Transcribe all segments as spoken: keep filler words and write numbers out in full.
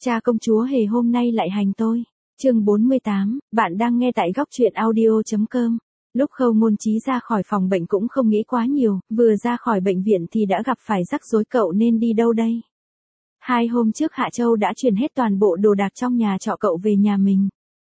Cha công chúa hề hôm nay lại hành tôi. Chương bốn mươi tám, bạn đang nghe tại góc truyện audio chấm com. Lúc Khâu Ngôn Chí ra khỏi phòng bệnh cũng không nghĩ quá nhiều, vừa ra khỏi bệnh viện thì đã gặp phải rắc rối, cậu nên đi đâu đây? Hai hôm trước Hạ Châu đã chuyển hết toàn bộ đồ đạc trong nhà trọ cậu về nhà mình.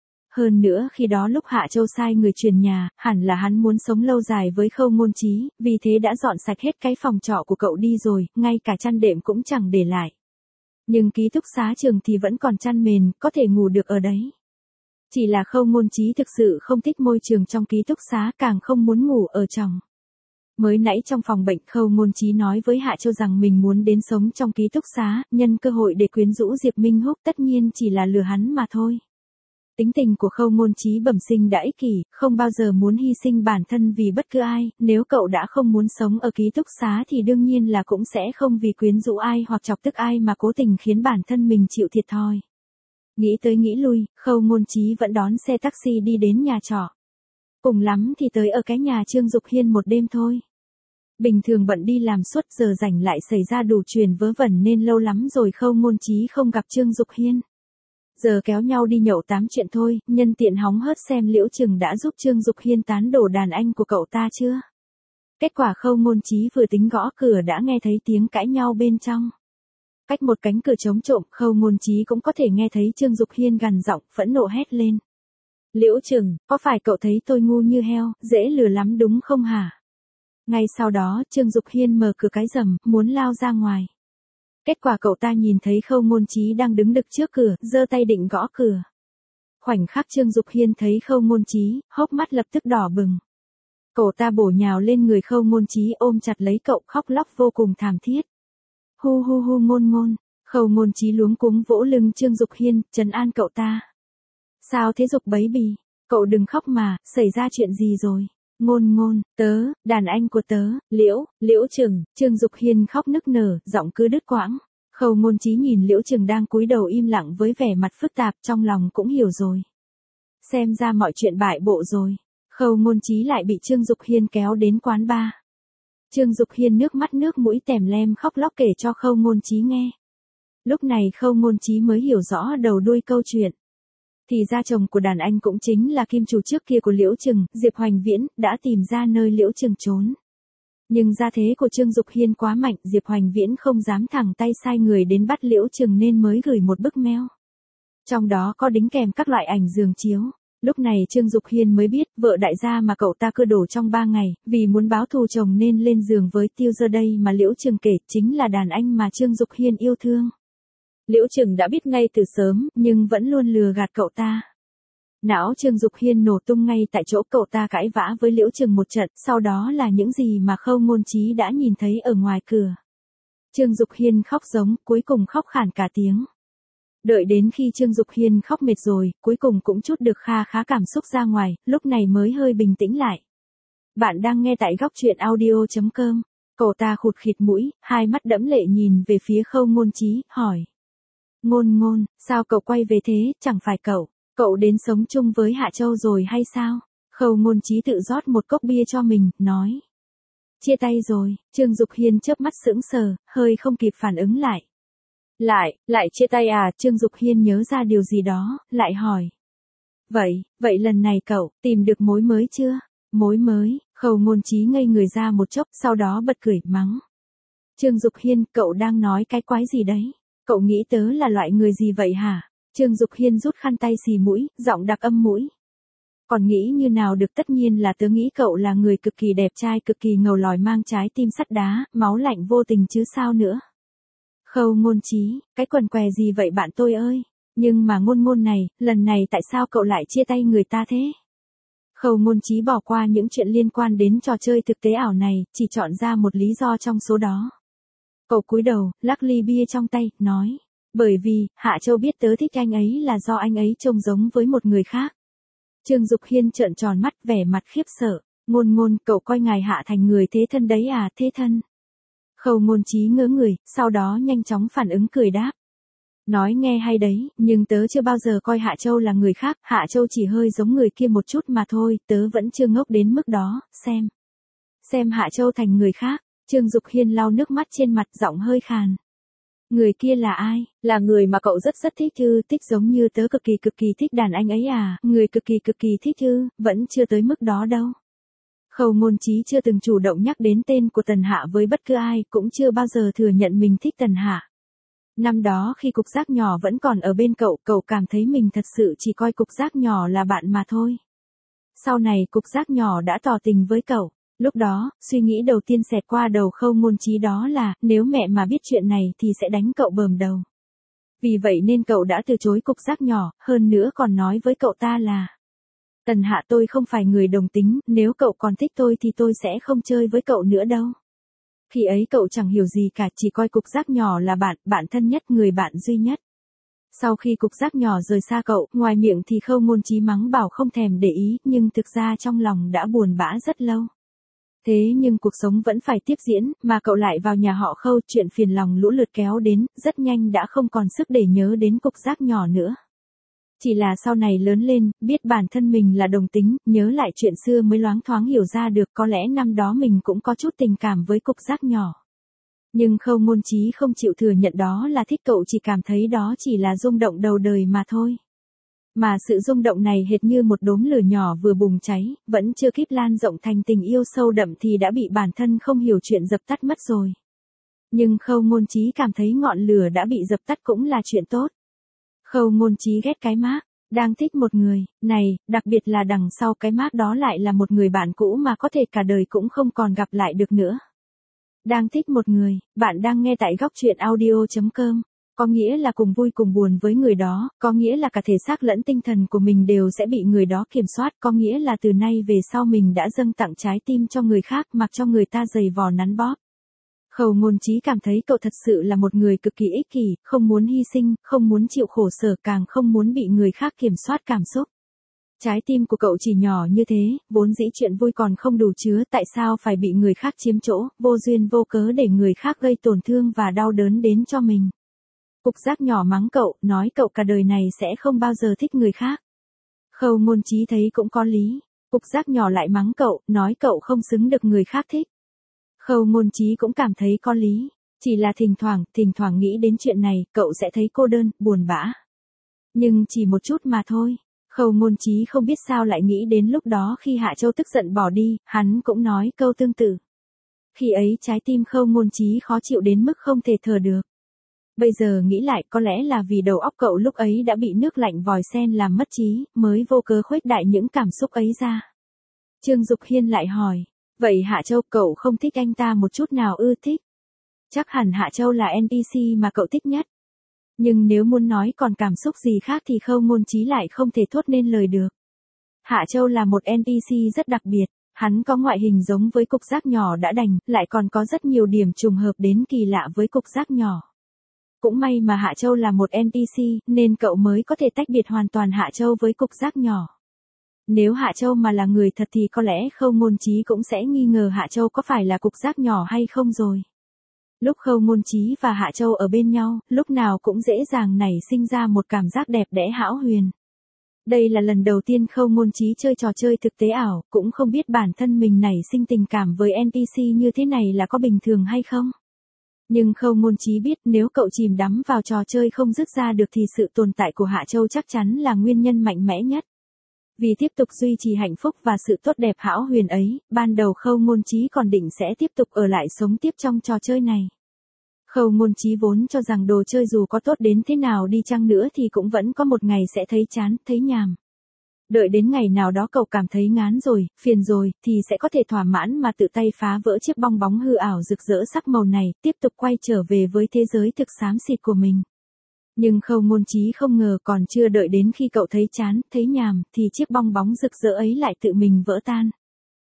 Hơn nữa khi đó lúc Hạ Châu sai người chuyển nhà, hẳn là hắn muốn sống lâu dài với Khâu Ngôn Chí, vì thế đã dọn sạch hết cái phòng trọ của cậu đi rồi, ngay cả chăn đệm cũng chẳng để lại. Nhưng ký túc xá trường thì vẫn còn chăn mền, có thể ngủ được ở đấy. Chỉ là Khâu Ngôn Chí thực sự không thích môi trường trong ký túc xá, càng không muốn ngủ ở trong. Mới nãy trong phòng bệnh, Khâu Ngôn Chí nói với Hạ Châu rằng mình muốn đến sống trong ký túc xá, nhân cơ hội để quyến rũ Diệp Minh Húc, tất nhiên chỉ là lừa hắn mà thôi. Tính tình của Khâu Ngôn Chí bẩm sinh đã ích kỷ, không bao giờ muốn hy sinh bản thân vì bất cứ ai, nếu cậu đã không muốn sống ở ký túc xá thì đương nhiên là cũng sẽ không vì quyến rũ ai hoặc chọc tức ai mà cố tình khiến bản thân mình chịu thiệt thòi. Nghĩ tới nghĩ lui, Khâu Ngôn Chí vẫn đón xe taxi đi đến nhà trọ. Cùng lắm thì tới ở cái nhà Trương Dục Hiên một đêm thôi. Bình thường bận đi làm suốt, giờ rảnh lại xảy ra đủ chuyện vớ vẩn nên lâu lắm rồi Khâu Ngôn Chí không gặp Trương Dục Hiên. Giờ kéo nhau đi nhậu tám chuyện thôi, nhân tiện hóng hớt xem Liễu Trừng đã giúp Trương Dục Hiên tán đổ đàn anh của cậu ta chưa. Kết quả Khâu Ngôn Chí vừa tính gõ cửa đã nghe thấy tiếng cãi nhau bên trong. Cách một cánh cửa trống trộm, Khâu Ngôn Chí cũng có thể nghe thấy Trương Dục Hiên gằn giọng phẫn nộ hét lên. Liễu Trừng, có phải cậu thấy tôi ngu như heo, dễ lừa lắm đúng không hả? Ngay sau đó Trương Dục Hiên mở cửa cái rầm, muốn lao ra ngoài. Kết quả cậu ta nhìn thấy Khâu Ngôn Chí đang đứng đực trước cửa, giơ tay định gõ cửa. Khoảnh khắc Trương Dục Hiên thấy Khâu Ngôn Chí, hốc mắt lập tức đỏ bừng. Cậu ta bổ nhào lên người Khâu Ngôn Chí ôm chặt lấy cậu, khóc lóc vô cùng thảm thiết. Hu hu hu Ngôn Ngôn, Khâu Ngôn Chí luống cuống vỗ lưng Trương Dục Hiên, trấn an cậu ta. Sao thế Dục bấy bì, cậu đừng khóc mà, xảy ra chuyện gì rồi? Ngôn Ngôn, tớ, đàn anh của tớ, Liễu, Liễu Trừng, Trương Dục Hiên khóc nức nở, giọng cứ đứt quãng. Khâu Ngôn Chí nhìn Liễu Trừng đang cúi đầu im lặng với vẻ mặt phức tạp, trong lòng cũng hiểu rồi. Xem ra mọi chuyện bại bộ rồi. Khâu Ngôn Chí lại bị Trương Dục Hiên kéo đến quán bar. Trương Dục Hiên nước mắt nước mũi tèm lem khóc lóc kể cho Khâu Ngôn Chí nghe. Lúc này Khâu Ngôn Chí mới hiểu rõ đầu đuôi câu chuyện. Thì ra chồng của đàn anh cũng chính là kim chủ trước kia của Liễu Trừng, Diệp Hoành Viễn, đã tìm ra nơi Liễu Trừng trốn. Nhưng gia thế của Trương Dục Hiên quá mạnh, Diệp Hoành Viễn không dám thẳng tay sai người đến bắt Liễu Trừng nên mới gửi một bức mail. Trong đó có đính kèm các loại ảnh giường chiếu. Lúc này Trương Dục Hiên mới biết, vợ đại gia mà cậu ta cưa đổ trong ba ngày, vì muốn báo thù chồng nên lên giường với Tiêu Giờ đây mà Liễu Trừng kể chính là đàn anh mà Trương Dục Hiên yêu thương. Liễu Trừng đã biết ngay từ sớm, nhưng vẫn luôn lừa gạt cậu ta. Não Trương Dục Hiên nổ tung ngay tại chỗ, cậu ta cãi vã với Liễu Trừng một trận, sau đó là những gì mà Khâu Ngôn Chí đã nhìn thấy ở ngoài cửa. Trương Dục Hiên khóc giống, cuối cùng khóc khản cả tiếng. Đợi đến khi Trương Dục Hiên khóc mệt rồi, cuối cùng cũng trút được kha khá cảm xúc ra ngoài, lúc này mới hơi bình tĩnh lại. Bạn đang nghe tại góc truyện audio chấm com. Cậu ta khụt khịt mũi, hai mắt đẫm lệ nhìn về phía Khâu Ngôn Chí, hỏi. Ngôn Ngôn, sao cậu quay về thế, chẳng phải cậu, cậu đến sống chung với Hạ Châu rồi hay sao? Khâu Ngôn Chí tự rót một cốc bia cho mình, nói. Chia tay rồi, Trương Dục Hiên chớp mắt sững sờ, hơi không kịp phản ứng lại. Lại, lại chia tay à? Trương Dục Hiên nhớ ra điều gì đó, lại hỏi. Vậy, vậy lần này cậu, tìm được mối mới chưa? Mối mới, Khâu Ngôn Chí ngây người ra một chốc, sau đó bật cười, mắng. Trương Dục Hiên, cậu đang nói cái quái gì đấy? Cậu nghĩ tớ là loại người gì vậy hả? Trương Dục Hiên rút khăn tay xì mũi, giọng đặc âm mũi. Còn nghĩ như nào được, tất nhiên là tớ nghĩ cậu là người cực kỳ đẹp trai, cực kỳ ngầu lòi, mang trái tim sắt đá, máu lạnh vô tình chứ sao nữa. Khâu Ngôn Chí, cái quần què gì vậy bạn tôi ơi? Nhưng mà Ngôn Ngôn này, lần này tại sao cậu lại chia tay người ta thế? Khâu Ngôn Chí bỏ qua những chuyện liên quan đến trò chơi thực tế ảo này, chỉ chọn ra một lý do trong số đó. Cậu cúi đầu, lắc ly bia trong tay, nói. Bởi vì, Hạ Châu biết tớ thích anh ấy là do anh ấy trông giống với một người khác. Trương Dục Hiên trợn tròn mắt, vẻ mặt khiếp sợ. Ngôn Ngôn, cậu coi ngài Hạ thành người thế thân đấy à? Thế thân? Khâu Ngôn Chí ngớ người, sau đó nhanh chóng phản ứng cười đáp. Nói nghe hay đấy, nhưng tớ chưa bao giờ coi Hạ Châu là người khác, Hạ Châu chỉ hơi giống người kia một chút mà thôi, tớ vẫn chưa ngốc đến mức đó, xem. Xem Hạ Châu thành người khác. Trương Dục Hiên lau nước mắt trên mặt, giọng hơi khàn. Người kia là ai? Là người mà cậu rất rất thích ư, thích giống như tớ cực kỳ cực kỳ thích đàn anh ấy à, người cực kỳ cực kỳ thích ư, vẫn chưa tới mức đó đâu. Khâu Ngôn Chí chưa từng chủ động nhắc đến tên của Tần Hạ với bất cứ ai, cũng chưa bao giờ thừa nhận mình thích Tần Hạ. Năm đó khi cục giác nhỏ vẫn còn ở bên cậu, cậu cảm thấy mình thật sự chỉ coi cục giác nhỏ là bạn mà thôi. Sau này cục giác nhỏ đã tỏ tình với cậu. Lúc đó, suy nghĩ đầu tiên xẹt qua đầu Khâu Ngôn Chí đó là, nếu mẹ mà biết chuyện này thì sẽ đánh cậu bờm đầu. Vì vậy nên cậu đã từ chối cục giác nhỏ, hơn nữa còn nói với cậu ta là: Tần Hạ, tôi không phải người đồng tính, nếu cậu còn thích tôi thì tôi sẽ không chơi với cậu nữa đâu. Khi ấy cậu chẳng hiểu gì cả, chỉ coi cục giác nhỏ là bạn, bạn thân nhất, người bạn duy nhất. Sau khi cục giác nhỏ rời xa cậu, ngoài miệng thì Khâu Ngôn Chí mắng bảo không thèm để ý, nhưng thực ra trong lòng đã buồn bã rất lâu. Thế nhưng cuộc sống vẫn phải tiếp diễn, mà cậu lại vào nhà họ Khâu, chuyện phiền lòng lũ lượt kéo đến, rất nhanh đã không còn sức để nhớ đến cục giác nhỏ nữa. Chỉ là sau này lớn lên, biết bản thân mình là đồng tính, nhớ lại chuyện xưa mới loáng thoáng hiểu ra được có lẽ năm đó mình cũng có chút tình cảm với cục giác nhỏ. Nhưng Khâu Ngôn Chí không chịu thừa nhận đó là thích, cậu chỉ cảm thấy đó chỉ là rung động đầu đời mà thôi. Mà sự rung động này hệt như một đốm lửa nhỏ vừa bùng cháy, vẫn chưa kịp lan rộng thành tình yêu sâu đậm thì đã bị bản thân không hiểu chuyện dập tắt mất rồi. Nhưng Khâu Ngôn Chí cảm thấy ngọn lửa đã bị dập tắt cũng là chuyện tốt. Khâu Ngôn Chí ghét cái mác đang thích một người, này, đặc biệt là đằng sau cái mác đó lại là một người bạn cũ mà có thể cả đời cũng không còn gặp lại được nữa. Đang thích một người, bạn đang nghe tại góc truyện audio chấm com. Có nghĩa là cùng vui cùng buồn với người đó, có nghĩa là cả thể xác lẫn tinh thần của mình đều sẽ bị người đó kiểm soát, có nghĩa là từ nay về sau mình đã dâng tặng trái tim cho người khác, mặc cho người ta giày vò nắn bóp. Khâu Ngôn Chí cảm thấy cậu thật sự là một người cực kỳ ích kỷ, không muốn hy sinh, không muốn chịu khổ sở, càng không muốn bị người khác kiểm soát cảm xúc. Trái tim của cậu chỉ nhỏ như thế, vốn dĩ chuyện vui còn không đủ chứa, tại sao phải bị người khác chiếm chỗ, vô duyên vô cớ để người khác gây tổn thương và đau đớn đến cho mình. Cục giác nhỏ mắng cậu, nói cậu cả đời này sẽ không bao giờ thích người khác. Khâu Ngôn Chí thấy cũng có lý. Cục giác nhỏ lại mắng cậu, nói cậu không xứng được người khác thích. Khâu Ngôn Chí cũng cảm thấy có lý. Chỉ là thỉnh thoảng, thỉnh thoảng nghĩ đến chuyện này, cậu sẽ thấy cô đơn, buồn bã. Nhưng chỉ một chút mà thôi. Khâu Ngôn Chí không biết sao lại nghĩ đến lúc đó khi Hạ Châu tức giận bỏ đi, hắn cũng nói câu tương tự. Khi ấy trái tim Khâu Ngôn Chí khó chịu đến mức không thể thở được. Bây giờ nghĩ lại có lẽ là vì đầu óc cậu lúc ấy đã bị nước lạnh vòi sen làm mất trí, mới vô cớ khuếch đại những cảm xúc ấy ra. Trương Dục Hiên lại hỏi, vậy Hạ Châu cậu không thích anh ta một chút nào ư? Thích. Chắc hẳn Hạ Châu là en pê xê mà cậu thích nhất. Nhưng nếu muốn nói còn cảm xúc gì khác thì Khâu Ngôn Chí lại không thể thốt nên lời được. Hạ Châu là một en pê xê rất đặc biệt, hắn có ngoại hình giống với cục giác nhỏ đã đành, lại còn có rất nhiều điểm trùng hợp đến kỳ lạ với cục giác nhỏ. Cũng may mà Hạ Châu là một en pê xê, nên cậu mới có thể tách biệt hoàn toàn Hạ Châu với cục giác nhỏ. Nếu Hạ Châu mà là người thật thì có lẽ Khâu Ngôn Chí cũng sẽ nghi ngờ Hạ Châu có phải là cục giác nhỏ hay không rồi. Lúc Khâu Ngôn Chí và Hạ Châu ở bên nhau, lúc nào cũng dễ dàng nảy sinh ra một cảm giác đẹp đẽ hão huyền. Đây là lần đầu tiên Khâu Ngôn Chí chơi trò chơi thực tế ảo, cũng không biết bản thân mình nảy sinh tình cảm với en pê xê như thế này là có bình thường hay không. Nhưng Khâu Ngôn Chí biết nếu cậu chìm đắm vào trò chơi không dứt ra được thì sự tồn tại của Hạ Châu chắc chắn là nguyên nhân mạnh mẽ nhất. Vì tiếp tục duy trì hạnh phúc và sự tốt đẹp hão huyền ấy, ban đầu Khâu Ngôn Chí còn định sẽ tiếp tục ở lại sống tiếp trong trò chơi này. Khâu Ngôn Chí vốn cho rằng đồ chơi dù có tốt đến thế nào đi chăng nữa thì cũng vẫn có một ngày sẽ thấy chán, thấy nhàm. Đợi đến ngày nào đó cậu cảm thấy ngán rồi, phiền rồi, thì sẽ có thể thỏa mãn mà tự tay phá vỡ chiếc bong bóng hư ảo rực rỡ sắc màu này, tiếp tục quay trở về với thế giới thực xám xịt của mình. Nhưng Khâu Ngôn Chí không ngờ còn chưa đợi đến khi cậu thấy chán, thấy nhàm, thì chiếc bong bóng rực rỡ ấy lại tự mình vỡ tan.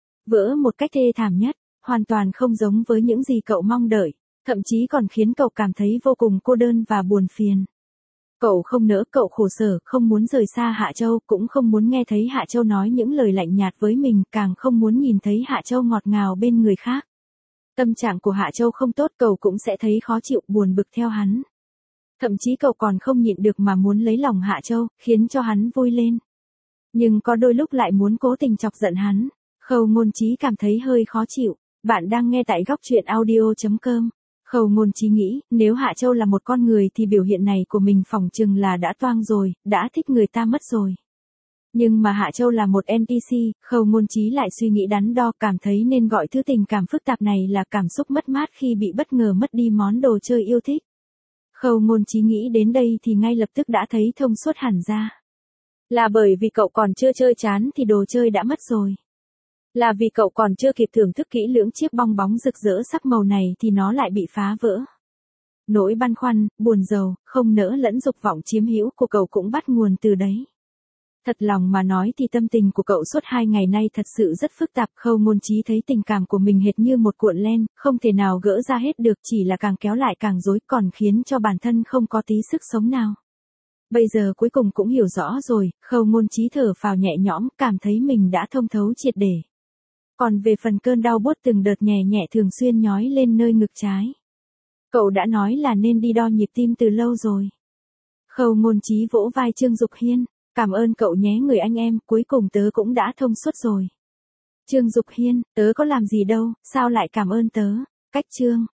Vỡ một cách thê thảm nhất, hoàn toàn không giống với những gì cậu mong đợi, thậm chí còn khiến cậu cảm thấy vô cùng cô đơn và buồn phiền. Cậu không nỡ, cậu khổ sở, không muốn rời xa Hạ Châu, cũng không muốn nghe thấy Hạ Châu nói những lời lạnh nhạt với mình, càng không muốn nhìn thấy Hạ Châu ngọt ngào bên người khác. Tâm trạng của Hạ Châu không tốt, cậu cũng sẽ thấy khó chịu, buồn bực theo hắn. Thậm chí cậu còn không nhịn được mà muốn lấy lòng Hạ Châu, khiến cho hắn vui lên. Nhưng có đôi lúc lại muốn cố tình chọc giận hắn. Khâu Ngôn Chí cảm thấy hơi khó chịu. Bạn đang nghe tại góc truyện audio chấm com. Khâu Ngôn Chí nghĩ, nếu Hạ Châu là một con người thì biểu hiện này của mình phỏng chừng là đã toang rồi, đã thích người ta mất rồi. Nhưng mà Hạ Châu là một en pê xê, Khâu Ngôn Chí lại suy nghĩ đắn đo, cảm thấy nên gọi thứ tình cảm phức tạp này là cảm xúc mất mát khi bị bất ngờ mất đi món đồ chơi yêu thích. Khâu Ngôn Chí nghĩ đến đây thì ngay lập tức đã thấy thông suốt hẳn ra. Là bởi vì cậu còn chưa chơi chán thì đồ chơi đã mất rồi. Là vì cậu còn chưa kịp thưởng thức kỹ lưỡng chiếc bong bóng rực rỡ sắc màu này thì nó lại bị phá vỡ. Nỗi băn khoăn, buồn rầu, không nỡ lẫn dục vọng chiếm hữu của cậu cũng bắt nguồn từ đấy. Thật lòng mà nói thì tâm tình của cậu suốt hai ngày nay thật sự rất phức tạp. Khâu Ngôn Chí thấy tình cảm của mình hệt như một cuộn len, không thể nào gỡ ra hết được, chỉ là càng kéo lại càng rối, còn khiến cho bản thân không có tí sức sống nào. Bây giờ cuối cùng cũng hiểu rõ rồi, Khâu Ngôn Chí thở phào nhẹ nhõm, cảm thấy mình đã thông thấu triệt để. Còn về phần cơn đau buốt từng đợt nhẹ nhẹ thường xuyên nhói lên nơi ngực trái, cậu đã nói là nên đi đo nhịp tim từ lâu rồi. Khâu Ngôn Chí vỗ vai Trương Dục Hiên, cảm ơn cậu nhé người anh em, cuối cùng tớ cũng đã thông suốt rồi. Trương Dục Hiên, tớ có làm gì đâu, sao lại cảm ơn tớ, cách Trương.